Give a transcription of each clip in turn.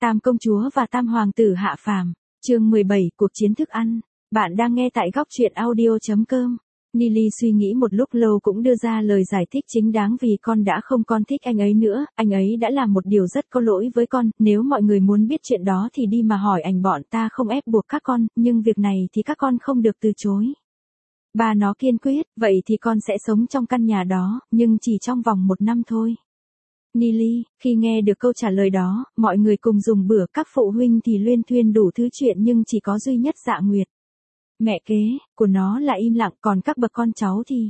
Tam công chúa và Tam hoàng tử hạ phàm. Chương 17, cuộc chiến thức ăn. Bạn đang nghe tại góc truyện audio.com. Nili suy nghĩ một lúc lâu cũng đưa ra lời giải thích chính đáng vì con đã không còn thích anh ấy nữa, anh ấy đã làm một điều rất có lỗi với con, nếu mọi người muốn biết chuyện đó thì đi mà hỏi anh, bọn ta không ép buộc các con, nhưng việc này thì các con không được từ chối. Bà nó kiên quyết, vậy thì con sẽ sống trong căn nhà đó, nhưng chỉ trong vòng 1 năm thôi. Nili, khi nghe được câu trả lời đó, mọi người cùng dùng bữa, các phụ huynh thì luyên thuyên đủ thứ chuyện nhưng chỉ có duy nhất Dạ Nguyệt. Mẹ kế của nó là im lặng, còn các bậc con cháu thì...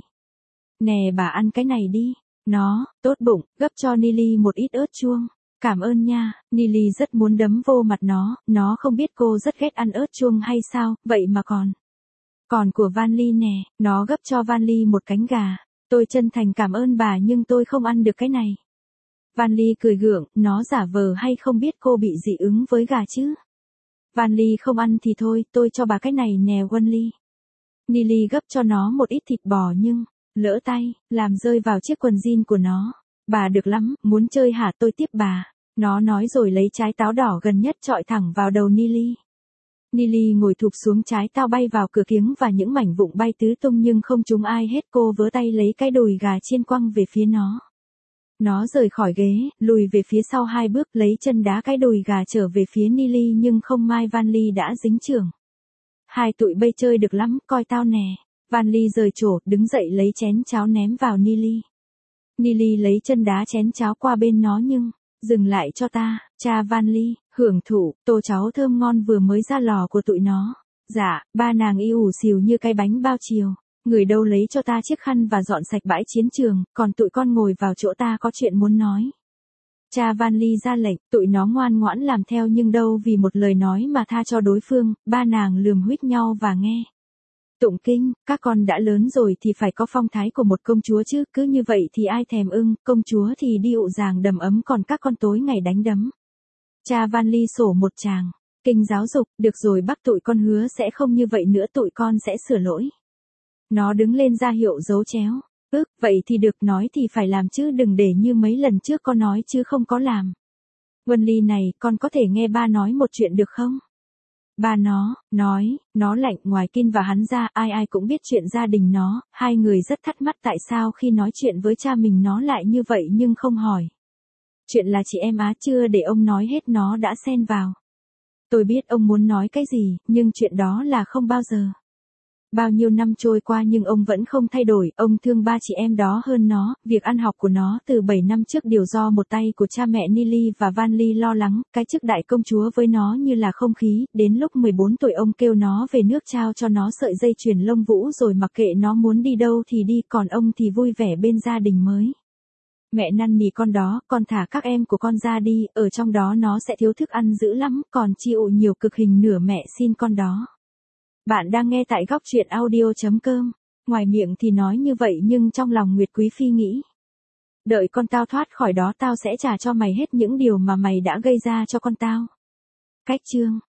Nè bà ăn cái này đi. Nó, tốt bụng, gấp cho Nili một ít ớt chuông. Cảm ơn nha. Nili rất muốn đấm vô mặt nó không biết cô rất ghét ăn ớt chuông hay sao, vậy mà còn. Còn của Vanly nè, nó gấp cho Vanly một cánh gà. Tôi chân thành cảm ơn bà nhưng tôi không ăn được cái này. Vanly cười gượng, nó giả vờ hay không biết cô bị dị ứng với gà chứ. Vanly không ăn thì thôi, tôi cho bà cái này nè Vanly. Nili gấp cho nó một ít thịt bò nhưng, lỡ tay, làm rơi vào chiếc quần jean của nó. Bà được lắm, muốn chơi hả, tôi tiếp bà. Nó nói rồi lấy trái táo đỏ gần nhất chọi thẳng vào đầu Nili. Nili ngồi thụp xuống, trái táo bay vào cửa kiếng và những mảnh vụn bay tứ tung nhưng không trúng ai hết. Cô vớ tay lấy cái đùi gà chiên quăng về phía nó. Nó rời khỏi ghế, lùi về phía sau 2 bước, lấy chân đá cái đùi gà trở về phía Nili nhưng không may Vanly đã dính chưởng. Hai tụi bay chơi được lắm, coi tao nè. Vanly rời chỗ, đứng dậy lấy chén cháo ném vào Nili. Nili lấy chân đá chén cháo qua bên nó nhưng, dừng lại cho ta, cha Vanly, hưởng thụ, tô cháo thơm ngon vừa mới ra lò của tụi nó. Dạ, ba nàng y ủ xìu như cái bánh bao chiều. Người đâu lấy cho ta chiếc khăn và dọn sạch bãi chiến trường, còn tụi con ngồi vào chỗ, ta có chuyện muốn nói. Cha Vanly ra lệnh, tụi nó ngoan ngoãn làm theo nhưng đâu vì một lời nói mà tha cho đối phương, ba nàng lườm huýt nhau và nghe. Tụng kinh, các con đã lớn rồi thì phải có phong thái của một công chúa chứ, cứ như vậy thì ai thèm ưng, công chúa thì đi ụ giàng đầm ấm còn các con tối ngày đánh đấm. Cha Vanly sổ một tràng, kinh giáo dục, được rồi bác, tụi con hứa sẽ không như vậy nữa, tụi con sẽ sửa lỗi. Nó đứng lên ra hiệu dấu chéo. Vậy thì được, nói thì phải làm chứ đừng để như mấy lần trước con nói chứ không có làm. Vanly này, con có thể nghe ba nói một chuyện được không? Ba nó lạnh, ngoài Kin và hắn ra, ai cũng biết chuyện gia đình nó, hai người rất thắc mắc tại sao khi nói chuyện với cha mình nó lại như vậy nhưng không hỏi. Chuyện là chị em á, chưa để ông nói hết nó đã xen vào. Tôi biết ông muốn nói cái gì, nhưng chuyện đó là không bao giờ. Bao nhiêu năm trôi qua nhưng ông vẫn không thay đổi, ông thương ba chị em đó hơn nó, việc ăn học của nó từ 7 năm trước đều do một tay của cha mẹ Nili và Vanly lo lắng, cái chức đại công chúa với nó như là không khí, đến lúc 14 tuổi ông kêu nó về nước trao cho nó sợi dây chuyền lông vũ rồi mặc kệ nó muốn đi đâu thì đi, còn ông thì vui vẻ bên gia đình mới. Mẹ năn nỉ con đó, con thả các em của con ra đi, ở trong đó nó sẽ thiếu thức ăn dữ lắm, còn chịu nhiều cực hình nửa mẹ xin con đó. Bạn đang nghe tại góc truyện audio.com. Ngoài miệng thì nói như vậy nhưng trong lòng Nguyệt Quý Phi nghĩ. Đợi con tao thoát khỏi đó tao sẽ trả cho mày hết những điều mà mày đã gây ra cho con tao. Cách chương.